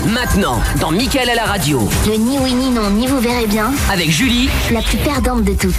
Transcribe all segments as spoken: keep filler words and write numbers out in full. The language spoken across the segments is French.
Maintenant, dans Mickaël à la radio. Le ni oui ni non, ni vous verrez bien. Avec Julie, la plus perdante de toutes.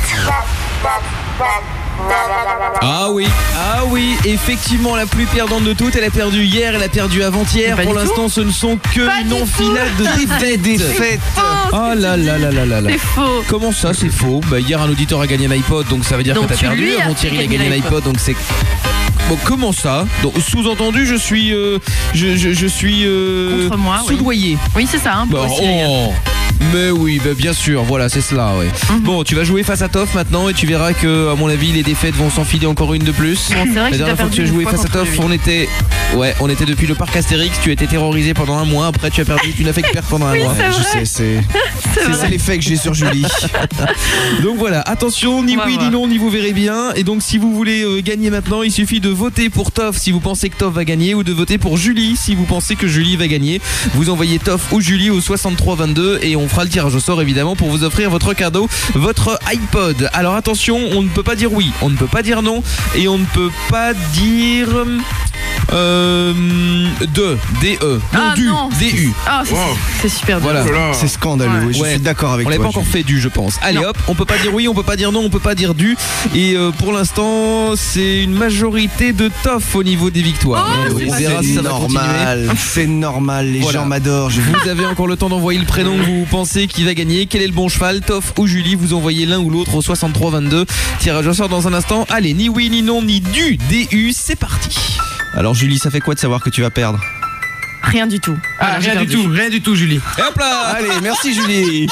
Ah oui, ah oui, effectivement la plus perdante de toutes. Elle a perdu hier, elle a perdu avant-hier. Pour l'instant, ce ne sont que une enfilade de défaites. défaites. Oh là là là là là là. C'est faux. Comment ça, c'est faux? Bah hier, un auditeur a gagné un iPod, donc ça veut dire donc que t'as perdu. Avant-hier, il a gagné un iPod, donc c'est... Bon, comment ça? Donc, sous-entendu, je suis, euh, je, je, je suis euh, contre moi, soudoyé. Oui, oui c'est ça. Hein, bah, oh, mais oui, bah, bien sûr, voilà, c'est cela. Ouais. Mm-hmm. Bon, tu vas jouer face à Toff maintenant et tu verras que, à mon avis, les défaites vont s'enfiler encore une de plus. Bon, c'est vrai La dernière fois que tu as joué face à Toff, on était, ouais, on était depuis le parc Astérix. Tu as été terrorisé pendant un mois. Après, tu as perdu, tu n'as fait que perdre pendant un oui, mois. C'est je sais, c'est, c'est, c'est l'effet que j'ai sur Julie. Donc voilà, attention, ni oui ni non, ni vous verrez bien. Et donc, si vous voulez euh, gagner maintenant, il suffit de voter pour Toff si vous pensez que Toff va gagner, ou de voter pour Julie si vous pensez que Julie va gagner. Vous envoyez Toff ou Julie au soixante-trois vingt-deux et on fera le tirage au sort évidemment pour vous offrir votre cadeau, votre iPod. Alors attention, on ne peut pas dire oui, on ne peut pas dire non et on ne peut pas dire euh, de, D-E, non, ah, du, non. D-U. Ah, c'est, wow. c'est super voilà. dur. C'est scandaleux, ouais. Je ouais. suis d'accord avec on toi. On l'a pas encore fait du, je pense. Allez non. hop, on peut pas dire oui, on peut pas dire non, on peut pas dire du. Et euh, pour l'instant, c'est une majorité de Toff au niveau des victoires. Oh, on verra si ça va continuer. C'est normal, les voilà. gens m'adorent. Je... Vous avez encore le temps d'envoyer le prénom que vous pensez qui va gagner. Quel est le bon cheval, Toff ou Julie? Vous envoyez l'un ou l'autre au soixante-trois vingt-deux. Tirage au sort dans un instant. Allez, ni oui, ni non, ni du, D U, c'est parti. Alors Julie, ça fait quoi de savoir que tu vas perdre? Rien du tout. Ah, ah rien du tout, rien du tout, Julie. Et hop là. Allez, merci Julie.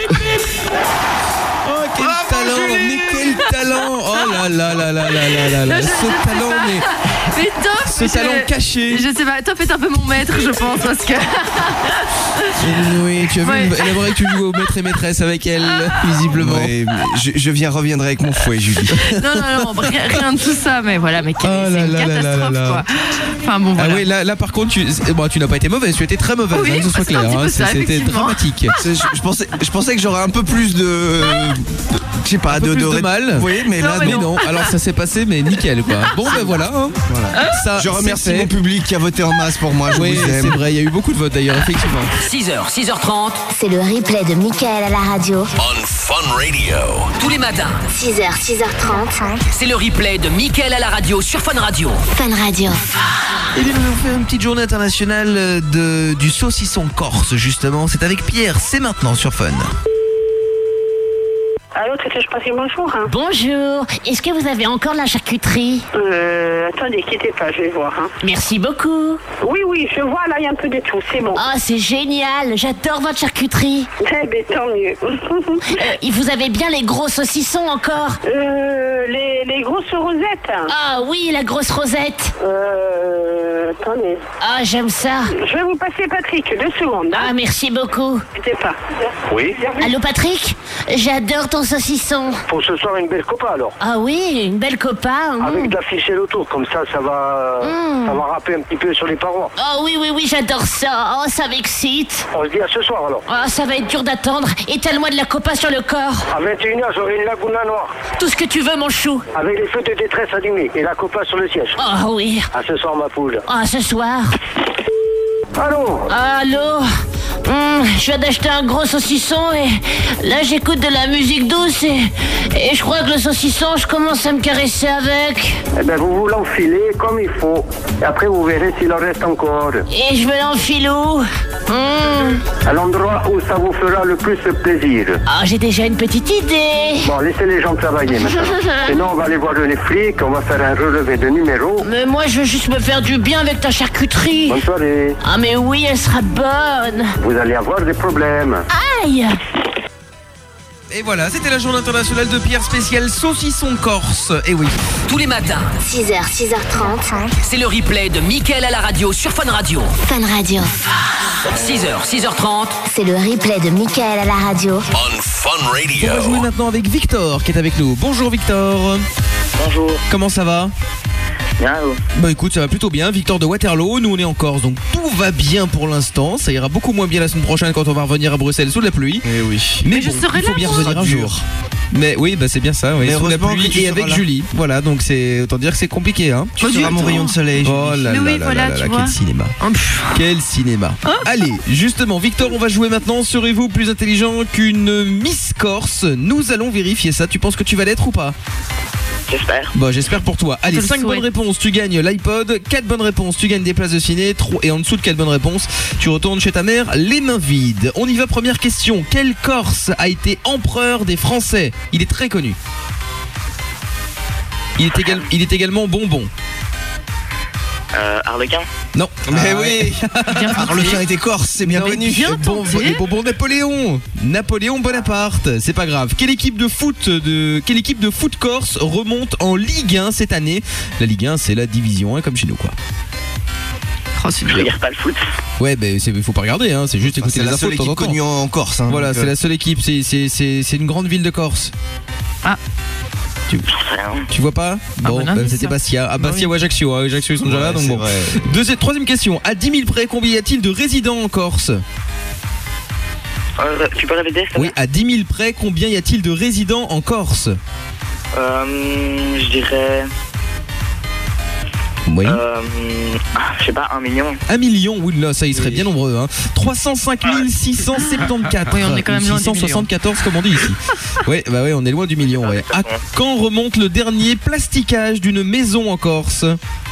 Oh, quel oh, talent, mais quel talent. Oh là là là là là là là là. Ce talent, mais... Mais Toff, ce talent je, caché. Je sais pas, Toff est un peu mon maître, je pense, parce que... Oui, tu as vu, ouais. Elle aimerait que tu joues au maître et maîtresse avec elle, visiblement. Ouais, je, je viens, reviendrai avec mon fouet, Julie. Non, non, non, rien, rien de tout ça, mais voilà, mais quelle, oh c'est une là catastrophe, là là quoi. Enfin bon, voilà. Ah oui, là, là par contre, tu, bon, tu n'as pas été mauvaise, tu étais très mauvaise, oui, hein, que ce soit clair. Hein, ça, c'était dramatique. Je, je, pensais, je pensais que j'aurais un peu plus de... Je sais pas, un de, peu plus de, de mal. Oui, mais non, là, mais non. non. Alors ça s'est passé, mais nickel, quoi. Bon, ben voilà. Hein. voilà. Ça, je remercie mon public qui a voté en masse pour moi. Je oui, vous aime. C'est vrai, il y a eu beaucoup de votes d'ailleurs, effectivement. six heures, six heures trente. C'est le replay de Mickaël à la radio. On Fun Radio. Tous les matins. six heures, six heures trente. C'est le replay de Mickaël à la radio sur Fun Radio. Fun Radio. Et bien, nous allons faire une petite journée internationale de, du saucisson corse, justement. C'est avec Pierre, c'est maintenant sur Fun. Allô, t'étais-je passé bonjour hein? Bonjour, est-ce que vous avez encore de la charcuterie? Euh, attendez, quittez pas, je vais voir. Hein. Merci beaucoup. Oui, oui, je vois, là, il y a un peu de tout, c'est bon. Oh, c'est génial, j'adore votre charcuterie. Eh ben, tant mieux. euh, vous avez bien les gros saucissons encore? Euh, les, les grosses rosettes. Ah oui, la grosse rosette. Euh, attendez. Ah, j'aime ça. Je vais vous passer Patrick, deux secondes. Hein. Ah, merci beaucoup. Quittez pas. Oui. Allô, Patrick? J'adore ton saucisson. Pour ce soir, une belle copa alors. Ah oui, une belle copa. Mmh. Avec de la ficelle autour, comme ça, ça va, mmh. ça va râper un petit peu sur les parois. Oh oui, oui, oui, j'adore ça. Oh, ça m'excite. On se dit à ce soir alors. Oh, ça va être dur d'attendre. Étale-moi de la copa sur le corps. À vingt et une heures, j'aurai une laguna noire. Tout ce que tu veux, mon chou. Avec les feux de détresse allumés et la copa sur le siège. Oh oui. À ce soir, ma poule. Ah, oh, ce soir. Allô? Allô? Mmh, je viens d'acheter un gros saucisson et là j'écoute de la musique douce et, et je crois que le saucisson je commence à me caresser avec. Eh ben vous vous l'enfilez comme il faut et après vous verrez s'il en reste encore. Et je vais l'enfiler où? Mmh. À l'endroit où ça vous fera le plus plaisir. Ah, j'ai déjà une petite idée. Bon, laissez les gens travailler maintenant. Sinon on va aller voir les flics, on va faire un relevé de numéros. Mais moi je veux juste me faire du bien avec ta charcuterie. Bonne soirée. Ah mais oui, elle sera bonne. Vous allez avoir des problèmes. Aïe! Et voilà, c'était la journée internationale de Pierre spéciale saucisson corse. Et oui. Tous les matins. six heures, six heures trente. C'est le replay de Mickaël à la radio sur Fun Radio. Fun Radio. six heures, six heures trente. C'est le replay de Mickaël à la radio. On Fun Radio. On va jouer maintenant avec Victor qui est avec nous. Bonjour Victor. Bonjour. Comment ça va? bien ou... Bah écoute, ça va plutôt bien. Victor de Waterloo, nous on est en Corse, donc tout va bien pour l'instant. Ça ira beaucoup moins bien la semaine prochaine quand on va revenir à Bruxelles sous la pluie. Eh oui. Mais, Mais je bon, serai il faut là, bien moi. revenir un jour. Mais oui, bah c'est bien ça, oui. Mais Sous la heureusement pluie que tu et seras avec là. Julie. Voilà, donc c'est autant dire que c'est compliqué, hein. Tu seras mon rayon de soleil. Oh là Mais là oui, là voilà, là tu là, vois. quel cinéma. Oh, pff. Quel cinéma. Allez, justement, Victor, on va jouer maintenant. Serez-vous plus intelligent qu'une Miss Corse? Nous allons vérifier ça. Tu penses que tu vas l'être ou pas? J'espère. Bon, j'espère pour toi. Allez, te le cinq bonnes souhaite. réponses, tu gagnes l'iPod. quatre bonnes réponses, tu gagnes des places de ciné. Trois- Et en dessous de quatre bonnes réponses, tu retournes chez ta mère les mains vides. On y va, première question. Quel Corse a été empereur des Français? Il est très connu. Il est, égal- il est également bonbon. Euh, Harlequin. Non. Mais Ah ouais. oui. Arlequin était corse, c'est bien Non, connu. bien bon, tenté. les bonbons Napoléon. Napoléon Bonaparte, c'est pas grave. Quelle équipe de foot de quelle équipe de foot corse remonte en Ligue un cette année? La Ligue un, c'est la division un comme chez nous quoi. Oh, c'est Je dur. regarde pas le foot. Ouais, ben c'est faut pas regarder hein, c'est juste Enfin, écouter c'est les la infos seule de temps en équipe temps. connue en en Corse. hein, Voilà, donc, c'est euh, la seule équipe, c'est c'est c'est c'est une grande ville de Corse. Ah. Tu, J'en sais rien. tu vois pas? Bon, bon ben, indice, c'était ça. Bastia. Ah, Bah Bastia oui. ou Ajaccio, hein. Ajaccio ils sont déjà là ouais, donc c'est bon. vrai. Deuxième, troisième question. À dix mille près, combien y a-t-il de résidents en Corse? Euh, tu peux répéter ça? Oui, à dix mille près, combien y a-t-il de résidents en Corse? Euh, je dirais... Oui. Euh, ah, je sais pas, un million. Un million, oui, là, ça y serait Oui. bien nombreux. Hein. trois cent cinq mille six cent soixante-quatorze. Oui, on est quand même loin du six cent soixante-quatorze, comme on dit ici. Oui, bah ouais, on est loin du million. Ouais. À quand remonte le dernier plasticage d'une maison en Corse?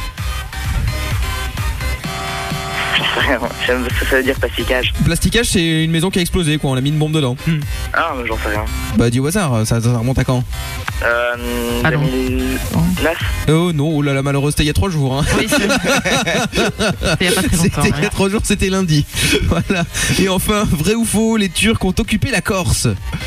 Je sais rien. Ça veut- ça veut dire plasticage. Plasticage, c'est une maison qui a explosé, quoi. On a mis une bombe dedans. Ah, mais j'en sais rien. Bah, dis au hasard, ça, ça remonte à quand? Euh, Ah non. deux mille neuf. Oh non, oh là là, malheureux, c'était il y a trois jours. Hein. Oui, c'est C'était il y a pas très longtemps. C'était il y ouais. a trois jours, c'était lundi. Voilà. Et enfin, vrai ou faux, les Turcs ont occupé la Corse?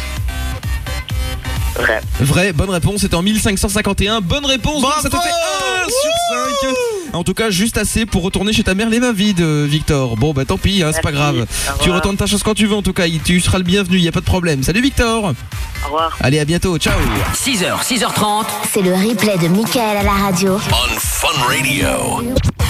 Vrai. Vrai, bonne réponse, c'était en mille cinq cent cinquante et un. Bonne réponse, donc ça te Bravo. fait un sur cinq. En tout cas, juste assez pour retourner chez ta mère les mains vides, euh, Victor. Bon, bah tant pis, hein, c'est pas Merci. grave. Au Tu revoir. retournes ta chance quand tu veux, en tout cas. Tu seras le bienvenu, y a pas de problème. Salut Victor. Au revoir. Allez, à bientôt, ciao. six heures, six heures trente. C'est le replay de Michael à la radio. On Fun Radio.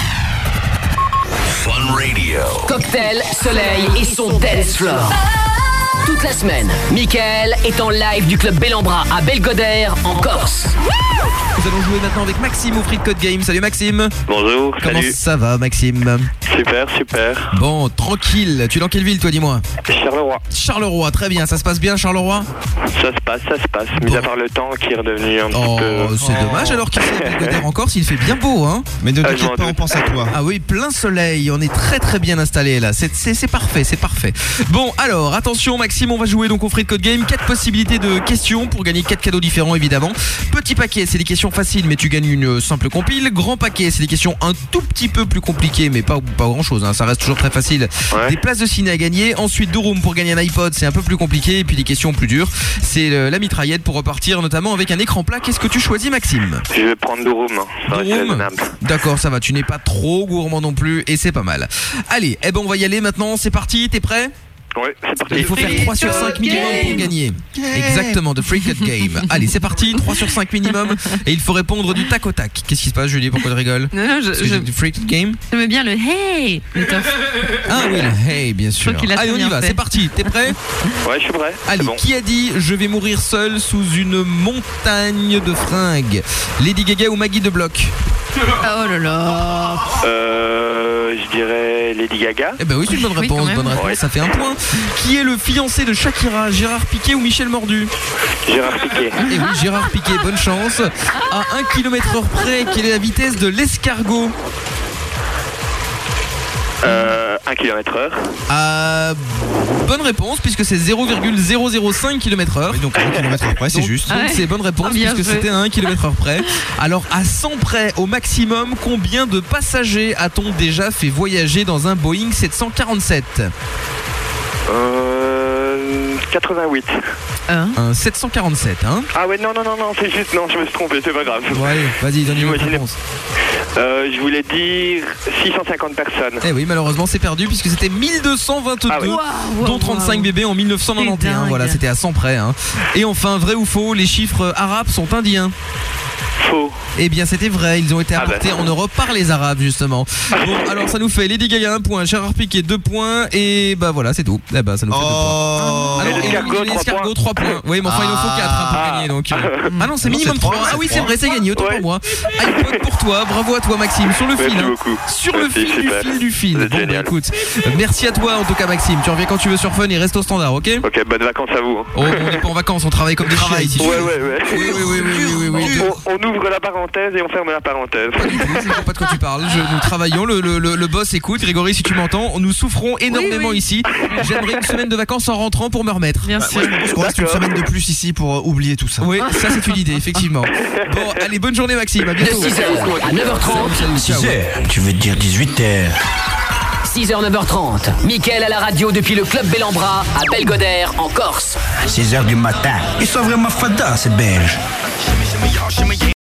Fun Radio. Cocktail, soleil et son dance floor. Toute la semaine, Mickaël est en live du club Bellambra à Belgodère, en Corse. Nous allons jouer maintenant avec Maxime au Free Code Game. Salut Maxime. Bonjour, Comment salut. ça va Maxime? Super, super. Bon, tranquille. Tu es dans quelle ville toi, dis-moi? Charleroi. Charleroi, très bien. Ça se passe bien Charleroi? Ça se passe, ça se passe. Mis Bon. à part le temps qui est redevenu un Oh, petit peu... c'est dommage alors qu'il fait Belgodère en Corse, il fait bien beau, hein? Mais ne Ah, je t'inquiète m'en pas, on doute. pense à toi. Ah oui, plein soleil, on est très très bien installé là, c'est, c'est, c'est parfait, c'est parfait. Bon alors, attention Maxime, on va jouer donc au Free Code Game, quatre possibilités de questions pour gagner quatre cadeaux différents évidemment. Petit paquet, c'est des questions faciles mais tu gagnes une simple compile. Grand paquet, c'est des questions un tout petit peu plus compliquées mais pas, pas grand chose, hein. Ça reste toujours très facile. Ouais. Des places de ciné à gagner, ensuite deux rooms pour gagner un iPod, c'est un peu plus compliqué et puis des questions plus dures, c'est euh, la mitraillette pour repartir notamment avec un écran plat. Qu'est-ce que tu choisis Maxime? Je vais prendre Douroum. Ça reste Douroum. raisonnable. D'accord, ça va, tu n'es pas trop gourmand non plus et c'est pas mal. Allez, eh ben on va y aller maintenant, c'est parti, t'es prêt? Ouais, c'est parti. Il faut faire trois sur cinq minimum pour gagner. Exactement, de Free Cut Game. Allez, c'est parti, trois sur cinq minimum et il faut répondre du tac au tac. Qu'est-ce qui se passe Julie, pourquoi tu rigoles? Non, non, je, Parce que je, j'ai du Free Cut Game. j'aimais bien le hey. Le top. Ah oui, le hey, bien sûr. crois qu'il a Allez, très on y bien va, fait. c'est parti, t'es prêt? Ouais, je suis prêt. Allez, C'est bon. qui a dit je vais mourir seul sous une montagne de fringues? Lady Gaga ou Maggie de Bloch? Oh là là. Euh, je dirais Lady Gaga. Eh ben oui, c'est une bonne Oui, réponse, quand même. bonne réponse, Ouais. ça fait un point. Qui est le fiancé de Shakira, Gérard Piqué ou Michel Mordu? Gérard Piqué. Eh oui, Gérard Piqué, bonne chance. À un kilomètre heure près, quelle est la vitesse de l'escargot? Euh, un kilomètre heure. Ah, bonne réponse, puisque c'est zéro virgule zéro zéro cinq kilomètres heure. Donc un kilomètre près, c'est Donc- juste. Donc Ouais. c'est bonne réponse, Ah, bien puisque fait. c'était à un kilomètre heure près. Alors à cent près au maximum, combien de passagers a-t-on déjà fait voyager dans un Boeing sept cent quarante-sept? Euh, quatre-vingt-huit. Hein? Un sept cent quarante-sept, hein? Ah ouais, non, non, non, non, c'est juste, non, je me suis trompé, c'est pas grave. Bon allez, vas-y, donne-lui votre Imaginez- réponse. Euh, je voulais dire six cent cinquante personnes. Eh oui, malheureusement c'est perdu, puisque c'était mille deux cent vingt-deux. Ah ouais. Waouh, waouh, Dont trente-cinq waouh. bébés en mille neuf cent quatre-vingt-onze. C'est dingue. Voilà, c'était à cent près. Hein. Et enfin, vrai ou faux, les chiffres arabes sont indiens? Faux. Eh bien, c'était vrai. Ils ont été Ah apportés bah. en Europe par les Arabes, justement. Bon, alors ça nous fait Lady Gaga un point, Gérard Piquet deux points, et bah voilà, c'est tout. Eh bah, ça nous fait deux Oh. points. Et l'escargot, trois l'escargot trois points. Oui, mais enfin, il en faut quatre hein, pour Ah. gagner. Donc. euh. Ah non, c'est Non, minimum c'est trois. trois, Ah oui, c'est c'est vrai, c'est gagné. Autant Ouais. pour moi. iPod pour toi. Bravo à toi, Maxime. Sur le Merci fil. hein. beaucoup. Sur le Merci, fil du super. fil du fil. Vous êtes Bon, bah, génial. écoute, euh, merci à toi en tout cas, Maxime. Tu reviens quand tu veux sur Fun et reste au standard, ok? Ok, bonnes vacances à vous. hein. Oh, on n'est pas en vacances, on travaille comme des chiens ici. Ouais, ouais, ouais. Oui, oui, oui, oui, oui, oui, oui. On, on ouvre la parenthèse et on ferme la parenthèse. Pas du tout, je ne sais pas de quoi tu parles. Je- nous travaillons, le, le, le, le boss écoute. Grégory, si tu m'entends, nous souffrons énormément oui. ici. J'aimerais une semaine de vacances en rentrant pour me remettre. Bien sûr. Je pense qu'on reste une D'accord. semaine de plus ici pour euh, oublier tout ça. Oui, ça c'est une idée, effectivement. Bon, allez, bonne journée Maxime, à De bientôt. six heures à neuf heures trente. Salut, salut, ciao. Tu veux dire dix-huit heures. six heures, neuf heures trente. Mickaël à la radio depuis le club Bellambra à Belgodère en Corse. six heures du matin. Ils sont vraiment fada, ces Belges.